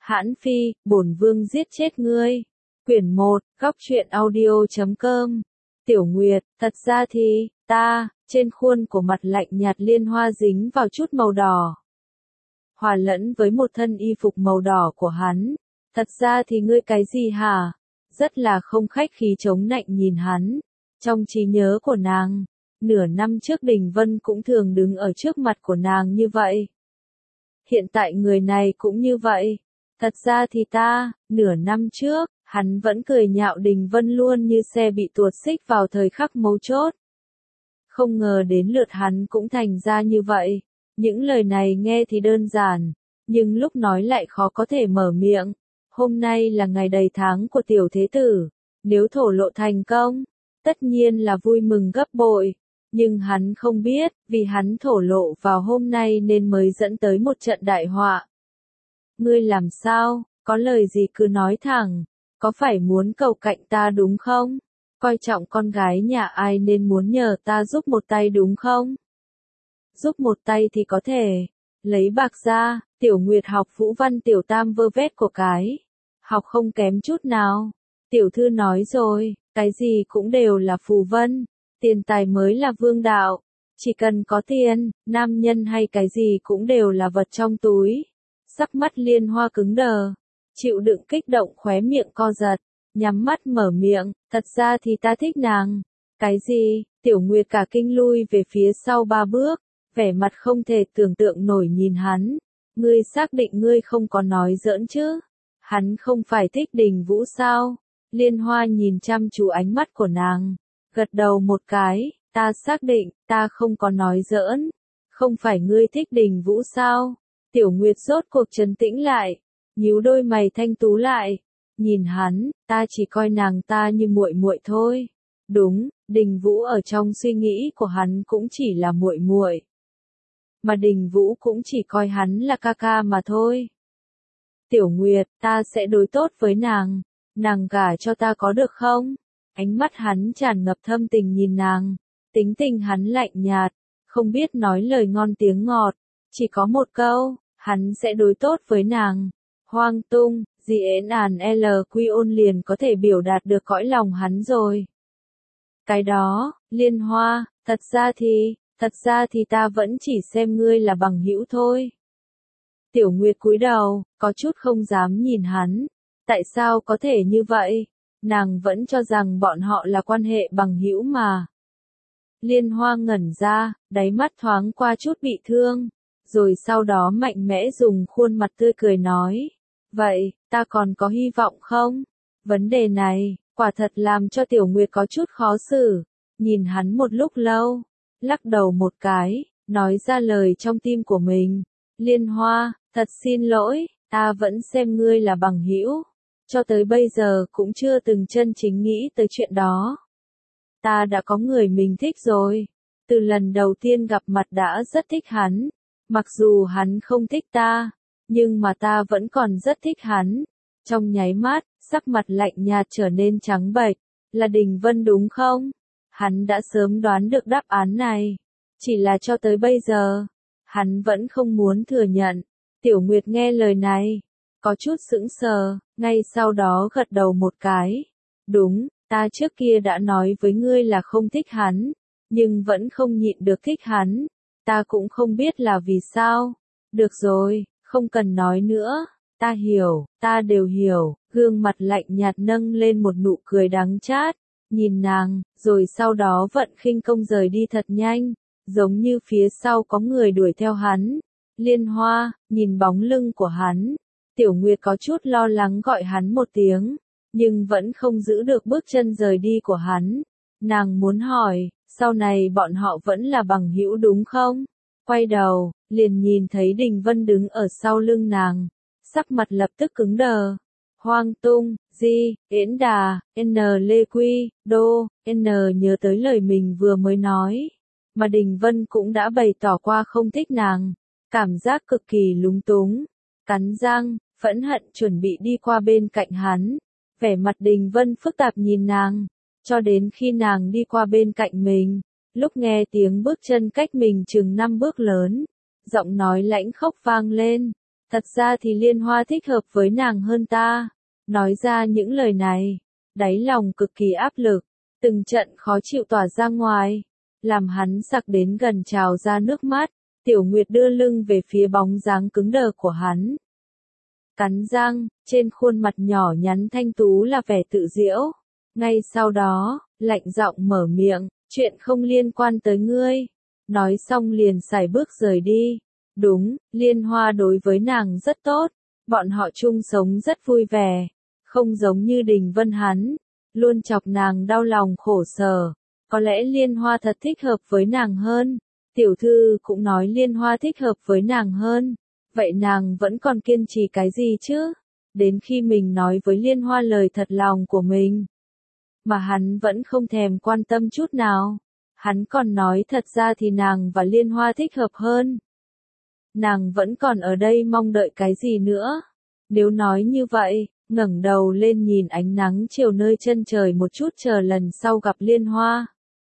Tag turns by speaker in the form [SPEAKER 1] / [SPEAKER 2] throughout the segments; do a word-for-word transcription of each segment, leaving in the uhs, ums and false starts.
[SPEAKER 1] Hãn Phi, bổn vương giết chết ngươi. Quyển một, góc truyện audio chấm com. Tiểu Nguyệt, thật ra thì, ta, trên khuôn của mặt lạnh nhạt Liên Hoa dính vào chút màu đỏ. Hòa lẫn với một thân y phục màu đỏ của hắn. Thật ra thì ngươi cái gì hả? Rất là không khách khí chống nạnh nhìn hắn. Trong trí nhớ của nàng, nửa năm trước Đình Vân cũng thường đứng ở trước mặt của nàng như vậy. Hiện tại người này cũng như vậy. Thật ra thì ta, nửa năm trước, hắn vẫn cười nhạo Đình Vân luôn như xe bị tuột xích vào thời khắc mấu chốt. Không ngờ đến lượt hắn cũng thành ra như vậy. Những lời này nghe thì đơn giản, nhưng lúc nói lại khó có thể mở miệng. Hôm nay là ngày đầy tháng của tiểu thế tử, nếu thổ lộ thành công, tất nhiên là vui mừng gấp bội. Nhưng hắn không biết, vì hắn thổ lộ vào hôm nay nên mới dẫn tới một trận đại họa. Ngươi làm sao, có lời gì cứ nói thẳng, có phải muốn cầu cạnh ta đúng không? Coi trọng con gái nhà ai nên muốn nhờ ta giúp một tay đúng không? Giúp một tay thì có thể, lấy bạc ra, Tiểu Nguyệt học Vũ Văn Tiểu Tam vơ vét của cái, học không kém chút nào. Tiểu thư nói rồi, cái gì cũng đều là phù vân, tiền tài mới là vương đạo, chỉ cần có tiền, nam nhân hay cái gì cũng đều là vật trong túi. Sắc mắt Liên Hoa cứng đờ, chịu đựng kích động khóe miệng co giật, nhắm mắt mở miệng, thật ra thì ta thích nàng. Cái gì? Tiểu Nguyệt cả kinh lui về phía sau ba bước, vẻ mặt không thể tưởng tượng nổi nhìn hắn. Ngươi xác định ngươi không có nói giỡn chứ? Hắn không phải thích Đình Vũ sao? Liên Hoa nhìn chăm chú ánh mắt của nàng, gật đầu một cái, ta xác định, ta không có nói giỡn. Không phải ngươi thích Đình Vũ sao? Tiểu Nguyệt rốt cuộc trấn tĩnh lại, nhíu đôi mày thanh tú lại, nhìn hắn, ta chỉ coi nàng ta như muội muội thôi. Đúng, Đình Vũ ở trong suy nghĩ của hắn cũng chỉ là muội muội, mà Đình Vũ cũng chỉ coi hắn là ca ca mà thôi. Tiểu Nguyệt, ta sẽ đối tốt với nàng, nàng gả cho ta có được không? Ánh mắt hắn tràn ngập thâm tình nhìn nàng, tính tình hắn lạnh nhạt, không biết nói lời ngon tiếng ngọt, chỉ có một câu, hắn sẽ đối tốt với nàng. Hoang tung, gì ến àn L quy ôn liền có thể biểu đạt được cõi lòng hắn rồi. Cái đó, Liên Hoa, thật ra thì, thật ra thì ta vẫn chỉ xem ngươi là bằng hữu thôi. Tiểu Nguyệt cúi đầu, có chút không dám nhìn hắn. Tại sao có thể như vậy? Nàng vẫn cho rằng bọn họ là quan hệ bằng hữu mà. Liên Hoa ngẩn ra, đáy mắt thoáng qua chút bị thương, rồi sau đó mạnh mẽ dùng khuôn mặt tươi cười nói. Vậy, ta còn có hy vọng không? Vấn đề này, quả thật làm cho Tiểu Nguyệt có chút khó xử. Nhìn hắn một lúc lâu, lắc đầu một cái, nói ra lời trong tim của mình. Liên Hoa, thật xin lỗi, ta vẫn xem ngươi là bằng hữu. Cho tới bây giờ cũng chưa từng chân chính nghĩ tới chuyện đó. Ta đã có người mình thích rồi. Từ lần đầu tiên gặp mặt đã rất thích hắn. Mặc dù hắn không thích ta, nhưng mà ta vẫn còn rất thích hắn. Trong nháy mắt, sắc mặt lạnh nhạt trở nên trắng bệch. Là Đình Vân đúng không? Hắn đã sớm đoán được đáp án này. Chỉ là cho tới bây giờ, hắn vẫn không muốn thừa nhận. Tiểu Nguyệt nghe lời này, có chút sững sờ, ngay sau đó gật đầu một cái. Đúng, ta trước kia đã nói với ngươi là không thích hắn, nhưng vẫn không nhịn được thích hắn. Ta cũng không biết là vì sao. Được rồi, không cần nói nữa, ta hiểu, ta đều hiểu. Gương mặt lạnh nhạt nâng lên một nụ cười đắng chát, nhìn nàng, rồi sau đó vận khinh công rời đi thật nhanh, giống như phía sau có người đuổi theo hắn. Liên Hoa, nhìn bóng lưng của hắn, Tiểu Nguyệt có chút lo lắng gọi hắn một tiếng, nhưng vẫn không giữ được bước chân rời đi của hắn. Nàng muốn hỏi, sau này bọn họ vẫn là bằng hữu đúng không? Quay đầu, liền nhìn thấy Đình Vân đứng ở sau lưng nàng, sắc mặt lập tức cứng đờ. Hoang tung, di, yến đà, n lê quy, đô, n nhớ tới lời mình vừa mới nói, mà Đình Vân cũng đã bày tỏ qua không thích nàng, cảm giác cực kỳ lúng túng, cắn răng, phẫn hận chuẩn bị đi qua bên cạnh hắn, vẻ mặt Đình Vân phức tạp nhìn nàng, cho đến khi nàng đi qua bên cạnh mình, lúc nghe tiếng bước chân cách mình chừng năm bước lớn, giọng nói lãnh khốc vang lên, Thật ra thì Liên Hoa thích hợp với nàng hơn ta. Nói ra những lời này, đáy lòng cực kỳ áp lực, từng trận khó chịu tỏa ra ngoài, làm hắn sặc đến gần trào ra nước mắt. Tiểu Nguyệt đưa lưng về phía bóng dáng cứng đờ của hắn. Cắn răng, trên khuôn mặt nhỏ nhắn thanh tú là vẻ tự giễu. Ngay sau đó, lạnh giọng mở miệng, chuyện không liên quan tới ngươi. Nói xong liền sải bước rời đi. Đúng, Liên Hoa đối với nàng rất tốt, bọn họ chung sống rất vui vẻ, không giống như Đình Vân hắn, luôn chọc nàng đau lòng khổ sở. Có lẽ Liên Hoa thật thích hợp với nàng hơn. Tiểu thư cũng nói Liên Hoa thích hợp với nàng hơn. Vậy nàng vẫn còn kiên trì cái gì chứ? Đến khi mình nói với Liên Hoa lời thật lòng của mình, mà hắn vẫn không thèm quan tâm chút nào. Hắn còn nói thật ra thì nàng và Liên Hoa thích hợp hơn. Nàng vẫn còn ở đây mong đợi cái gì nữa? Nếu nói như vậy, ngẩng đầu lên nhìn ánh nắng chiều nơi chân trời một chút chờ lần sau gặp Liên Hoa.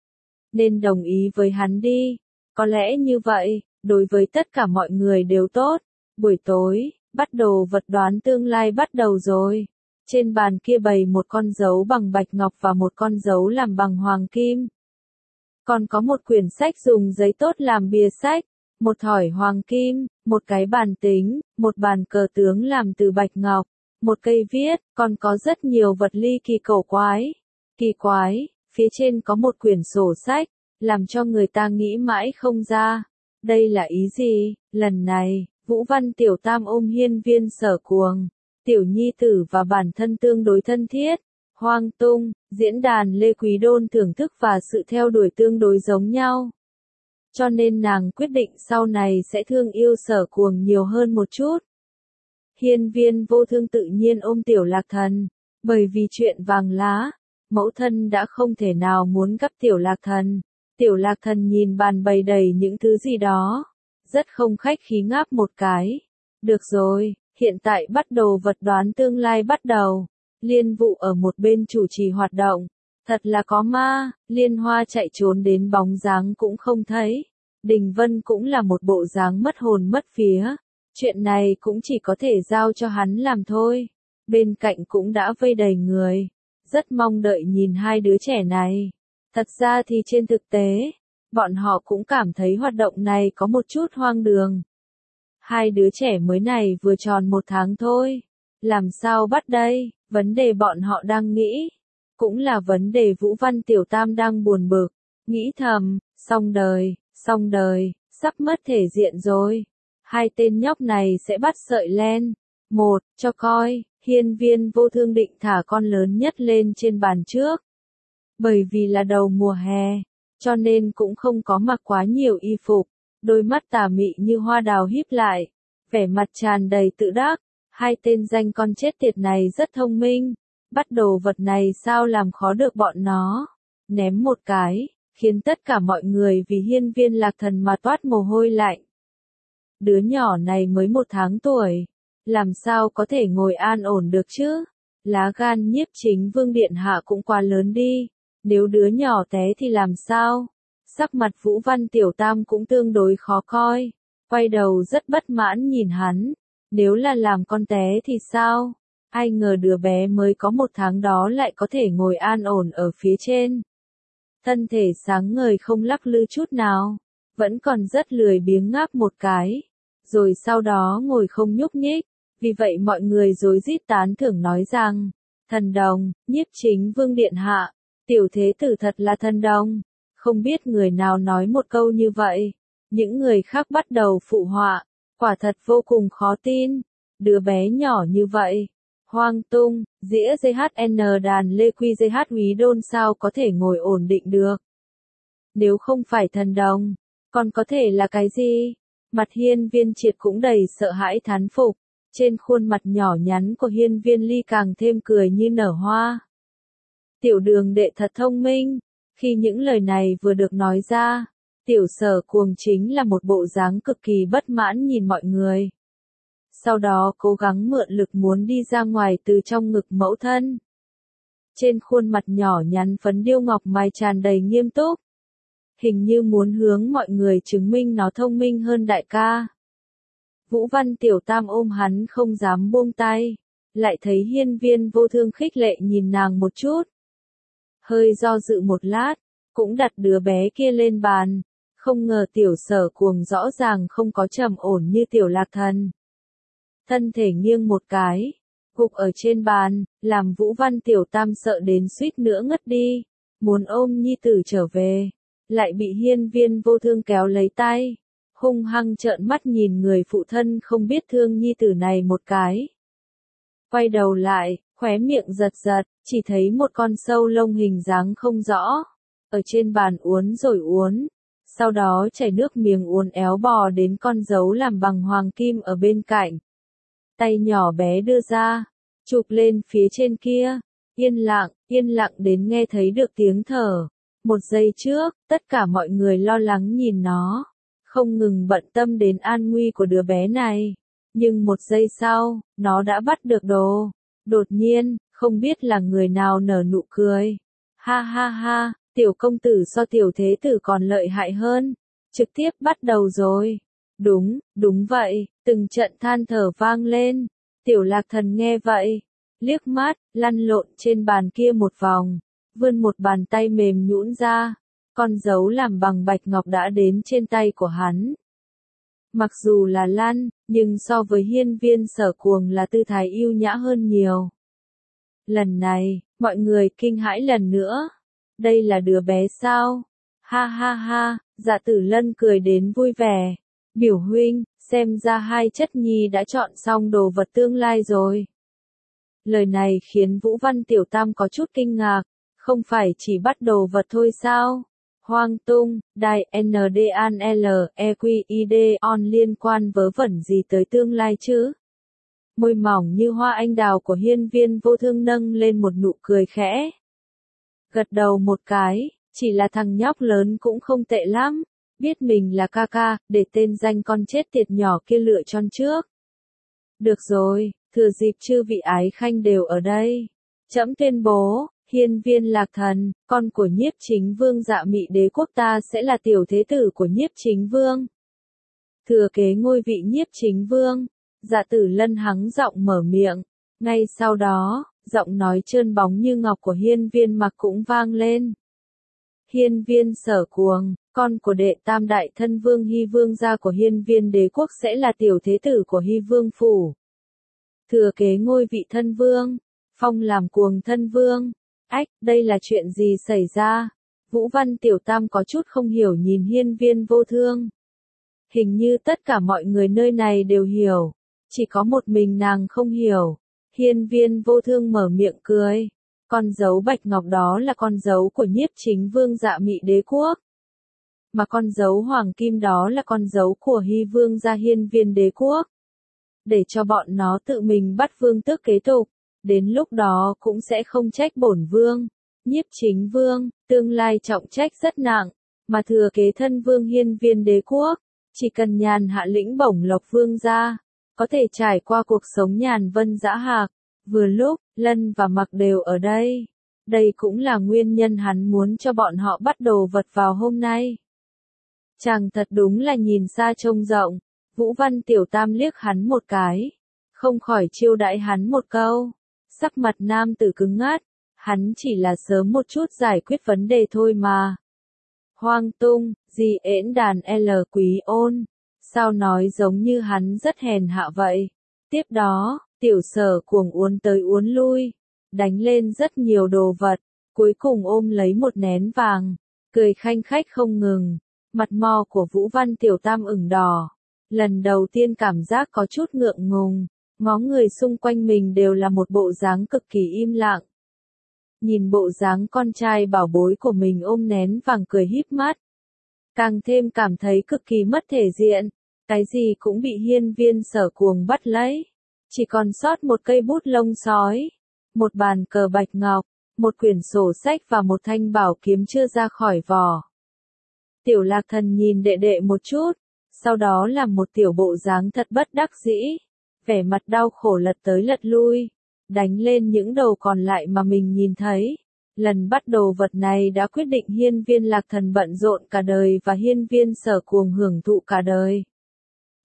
[SPEAKER 1] Nên đồng ý với hắn đi. Có lẽ như vậy, đối với tất cả mọi người đều tốt. Buổi tối, bắt đồ vật đoán tương lai bắt đầu rồi. Trên bàn kia bày một con dấu bằng bạch ngọc và một con dấu làm bằng hoàng kim. Còn có một quyển sách dùng giấy tốt làm bìa sách, một thỏi hoàng kim, một cái bàn tính, một bàn cờ tướng làm từ bạch ngọc, một cây viết, còn có rất nhiều vật ly kỳ cổ quái. Kỳ quái, phía trên có một quyển sổ sách, làm cho người ta nghĩ mãi không ra. Đây là ý gì? Lần này, Vũ Văn Tiểu Tam ôm Hiên Viên Sở Cuồng, tiểu nhi tử và bản thân tương đối thân thiết. Hoang Tung, diễn đàn Lê Quý Đôn thưởng thức và sự theo đuổi tương đối giống nhau. Cho nên nàng quyết định sau này sẽ thương yêu Sở Cuồng nhiều hơn một chút. Hiên Viên Vô Thương tự nhiên ôm Tiểu Lạc Thần, bởi vì chuyện vàng lá, mẫu thân đã không thể nào muốn gấp Tiểu Lạc Thần. Tiểu Lạc Thần nhìn bàn bày đầy những thứ gì đó, rất không khách khí ngáp một cái. Được rồi, hiện tại bắt đồ vật đoán tương lai bắt đầu. Liên Vụ ở một bên chủ trì hoạt động. Thật là có ma, Liên Hoa chạy trốn đến bóng dáng cũng không thấy. Đình Vân cũng là một bộ dáng mất hồn mất vía. Chuyện này cũng chỉ có thể giao cho hắn làm thôi. Bên cạnh cũng đã vây đầy người. Rất mong đợi nhìn hai đứa trẻ này. Thật ra thì trên thực tế, bọn họ cũng cảm thấy hoạt động này có một chút hoang đường. Hai đứa trẻ mới này vừa tròn một tháng thôi. Làm sao bắt đây? Vấn đề bọn họ đang nghĩ. Cũng là vấn đề Vũ Văn Tiểu Tam đang buồn bực. Nghĩ thầm, xong đời, xong đời, sắp mất thể diện rồi. Hai tên nhóc này sẽ bắt sợi len. Một, cho coi, Hiên Viên Vô Thương định thả con lớn nhất lên trên bàn trước. Bởi vì là đầu mùa hè, cho nên cũng không có mặc quá nhiều y phục. Đôi mắt tà mị như hoa đào híp lại, vẻ mặt tràn đầy tự đắc. Hai tên danh con chết tiệt này rất thông minh. Bắt đồ vật này sao làm khó được bọn nó. Ném một cái, khiến tất cả mọi người vì Hiên Viên Lạc Thần mà toát mồ hôi lạnh. Đứa nhỏ này mới một tháng tuổi. Làm sao có thể ngồi an ổn được chứ? Lá gan Nhiếp Chính Vương Điện Hạ cũng quá lớn đi. Nếu đứa nhỏ té thì làm sao? Sắc mặt Vũ Văn Tiểu Tam cũng tương đối khó coi. Quay đầu rất bất mãn nhìn hắn. Nếu là làm con té thì sao? Ai ngờ đứa bé mới có một tháng đó lại có thể ngồi an ổn ở phía trên. Thân thể sáng ngời không lắc lư chút nào. Vẫn còn rất lười biếng ngáp một cái. Rồi sau đó ngồi không nhúc nhích. Vì vậy mọi người rối rít tán thưởng nói rằng, thần đồng, Nhiếp Chính Vương Điện Hạ, tiểu thế tử thật là thần đồng. Không biết người nào nói một câu như vậy. Những người khác bắt đầu phụ họa. Quả thật vô cùng khó tin. Đứa bé nhỏ như vậy. Hoang Tung, dĩa giê hát en đàn Lê Quy giê hát Úy Đôn sao có thể ngồi ổn định được. Nếu không phải thần đồng, còn có thể là cái gì? Mặt Hiên Viên Triệt cũng đầy sợ hãi thán phục. Trên khuôn mặt nhỏ nhắn của Hiên Viên Ly càng thêm cười như nở hoa. Tiểu Đường đệ thật thông minh. Khi những lời này vừa được nói ra, Tiểu Sở Cuồng chính là một bộ dáng cực kỳ bất mãn nhìn mọi người. Sau đó cố gắng mượn lực muốn đi ra ngoài từ trong ngực mẫu thân. Trên khuôn mặt nhỏ nhắn phấn điêu ngọc mai tràn đầy nghiêm túc. Hình như muốn hướng mọi người chứng minh nó thông minh hơn đại ca. Vũ Văn Tiểu Tam ôm hắn không dám buông tay, lại thấy Hiên Viên Vô Thương khích lệ nhìn nàng một chút. Hơi do dự một lát, cũng đặt đứa bé kia lên bàn, không ngờ Tiểu Sở Cuồng rõ ràng không có trầm ổn như Tiểu Lạc Thần. Thân thể nghiêng một cái, gục ở trên bàn, làm Vũ Văn Tiểu Tam sợ đến suýt nữa ngất đi, muốn ôm nhi tử trở về, lại bị Hiên Viên Vô Thương kéo lấy tay, hung hăng trợn mắt nhìn người phụ thân không biết thương nhi tử này một cái. Quay đầu lại, khóe miệng giật giật, chỉ thấy một con sâu lông hình dáng không rõ, ở trên bàn uốn rồi uốn, sau đó chảy nước miếng uốn éo bò đến con dấu làm bằng hoàng kim ở bên cạnh. Tay nhỏ bé đưa ra, chụp lên phía trên kia, yên lặng, yên lặng đến nghe thấy được tiếng thở. Một giây trước, tất cả mọi người lo lắng nhìn nó, không ngừng bận tâm đến an nguy của đứa bé này. Nhưng một giây sau, nó đã bắt được đồ. Đột nhiên, không biết là người nào nở nụ cười. Ha ha ha, tiểu công tử so tiểu thế tử còn lợi hại hơn. Trực tiếp bắt đầu rồi. Đúng, đúng vậy, từng trận than thở vang lên. Tiểu Lạc Thần nghe vậy, liếc mắt, lăn lộn trên bàn kia một vòng, vươn một bàn tay mềm nhũn ra, con dấu làm bằng bạch ngọc đã đến trên tay của hắn. Mặc dù là lăn, nhưng so với Hiên Viên Sở Cuồng là tư thái yêu nhã hơn nhiều. Lần này, mọi người kinh hãi lần nữa. Đây là đứa bé sao? Ha ha ha, Dạ Tử Lân cười đến vui vẻ. Biểu huynh, xem ra hai chất nhi đã chọn xong đồ vật tương lai rồi. Lời này khiến Vũ Văn Tiểu Tam có chút kinh ngạc, không phải chỉ bắt đồ vật thôi sao? Hoang tung, đài en đê an lờ e quy i đê on liên quan vớ vẩn gì tới tương lai chứ? Môi mỏng như hoa anh đào của Hiên Viên Vô Thương nâng lên một nụ cười khẽ. Gật đầu một cái, chỉ là thằng nhóc lớn cũng không tệ lắm, biết mình là ca ca, để tên danh con chết tiệt nhỏ kia lựa chọn trước. Được rồi, thừa dịp chư vị ái khanh đều ở đây, trẫm tuyên bố, Hiên Viên Lạc Thần, con của Nhiếp Chính Vương Dạ Mị Đế quốc ta sẽ là tiểu thế tử của Nhiếp Chính Vương. Thừa kế ngôi vị Nhiếp Chính Vương, Dạ Tử Lân hắng giọng mở miệng, ngay sau đó, giọng nói trơn bóng như ngọc của Hiên Viên Mặc cũng vang lên. Hiên Viên Sở Cuồng, con của đệ tam đại thân vương Hy Vương gia của Hiên Viên Đế quốc sẽ là tiểu thế tử của Hy Vương phủ. Thừa kế ngôi vị thân vương, phong làm cuồng thân vương. Ách, đây là chuyện gì xảy ra? Vũ Văn Tiểu Tam có chút không hiểu nhìn Hiên Viên Vô Thương. Hình như tất cả mọi người nơi này đều hiểu, chỉ có một mình nàng không hiểu. Hiên Viên Vô Thương mở miệng cười. Con dấu bạch ngọc đó là con dấu của Nhiếp Chính Vương Dạ Mị Đế quốc. Mà con dấu hoàng kim đó là con dấu của Hy Vương gia Hiên Viên Đế quốc. Để cho bọn nó tự mình bắt vương tước kế tục. Đến lúc đó cũng sẽ không trách bổn vương. Nhiếp Chính Vương, tương lai trọng trách rất nặng, mà thừa kế thân vương Hiên Viên Đế quốc, chỉ cần nhàn hạ lĩnh bổng lộc vương gia, có thể trải qua cuộc sống nhàn vân dã hạc. Vừa lúc, Lân và Mặc đều ở đây. Đây cũng là nguyên nhân hắn muốn cho bọn họ bắt đồ vật vào hôm nay. Chàng thật đúng là nhìn xa trông rộng. Vũ Văn Tiểu Tam liếc hắn một cái, không khỏi chiêu đãi hắn một câu. Sắc mặt nam tử cứng ngắt, hắn chỉ là sớm một chút giải quyết vấn đề thôi mà. Hoang tung, gì ễn đàn L Quý Ôn, sao nói giống như hắn rất hèn hạ vậy. Tiếp đó, Tiểu Sở Cuồng uốn tới uốn lui, đánh lên rất nhiều đồ vật, cuối cùng ôm lấy một nén vàng, cười khanh khách không ngừng. Mặt mo của Vũ Văn Tiểu Tam ửng đỏ, lần đầu tiên cảm giác có chút ngượng ngùng. Ngó người xung quanh mình đều là một bộ dáng cực kỳ im lặng. Nhìn bộ dáng con trai bảo bối của mình ôm nén vàng cười híp mắt. Càng thêm cảm thấy cực kỳ mất thể diện. Cái gì cũng bị Hiên Viên Sở Cuồng bắt lấy. Chỉ còn sót một cây bút lông sói. Một bàn cờ bạch ngọc. Một quyển sổ sách và một thanh bảo kiếm chưa ra khỏi vỏ. Tiểu Lạc Thần nhìn đệ đệ một chút. Sau đó làm một tiểu bộ dáng thật bất đắc dĩ. Vẻ mặt đau khổ lật tới lật lui, đánh lên những đầu còn lại mà mình nhìn thấy. Lần bắt đồ vật này đã quyết định Hiên Viên Lạc Thần bận rộn cả đời và Hiên Viên Sở Cuồng hưởng thụ cả đời.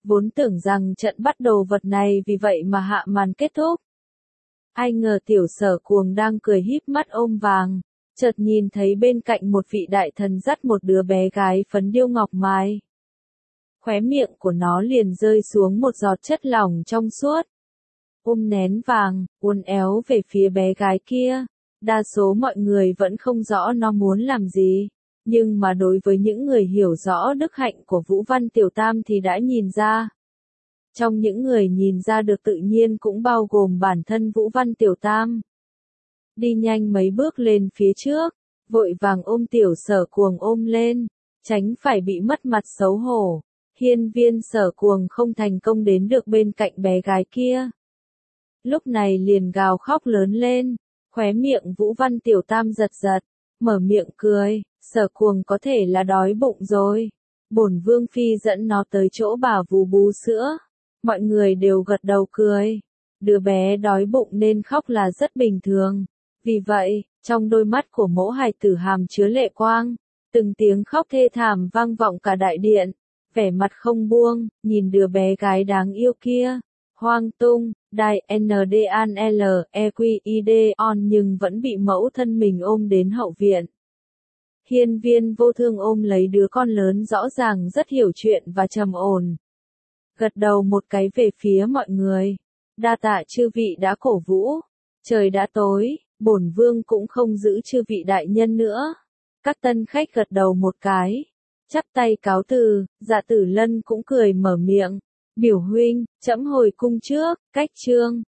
[SPEAKER 1] vốn tưởng rằng trận bắt đồ vật này vì vậy mà hạ màn kết thúc. Ai ngờ tiểu Sở Cuồng đang cười híp mắt ôm vàng, chợt nhìn thấy bên cạnh một vị đại thần dắt một đứa bé gái phấn điêu ngọc mài. Khóe miệng của nó liền rơi xuống một giọt chất lỏng trong suốt. Ôm nén vàng, uốn éo về phía bé gái kia. Đa số mọi người vẫn không rõ nó muốn làm gì, nhưng mà đối với những người hiểu rõ đức hạnh của Vũ Văn Tiểu Tam thì đã nhìn ra. Trong những người nhìn ra được tự nhiên cũng bao gồm bản thân Vũ Văn Tiểu Tam. Đi nhanh mấy bước lên phía trước, vội vàng ôm tiểu Sở Cuồng ôm lên, tránh phải bị mất mặt xấu hổ. Hiên viên Sở Cuồng không thành công đến được bên cạnh bé gái kia. Lúc này liền gào khóc lớn lên, khóe miệng Vũ Văn Tiểu Tam giật giật, mở miệng cười, Sở Cuồng có thể là đói bụng rồi. Bổn Vương Phi dẫn nó tới chỗ bà vú bú sữa. Mọi người đều gật đầu cười. Đứa bé đói bụng nên khóc là rất bình thường. Vì vậy, trong đôi mắt của mẫu hài tử hàm chứa lệ quang, từng tiếng khóc thê thảm vang vọng cả đại điện, vẻ mặt không buông, nhìn đứa bé gái đáng yêu kia. Hoang tung, đài N D A N L E Q I D on nhưng vẫn bị mẫu thân mình ôm đến hậu viện. Hiên viên vô thương ôm lấy đứa con lớn rõ ràng rất hiểu chuyện và trầm ổn. Gật đầu một cái về phía mọi người. Đa tạ chư vị đã cổ vũ. Trời đã tối, bổn vương cũng không giữ chư vị đại nhân nữa. Các tân khách gật đầu một cái. Chắp tay cáo từ, Dạ Tử Lân cũng cười mở miệng. Biểu huynh, trẫm hồi cung trước, cách chương.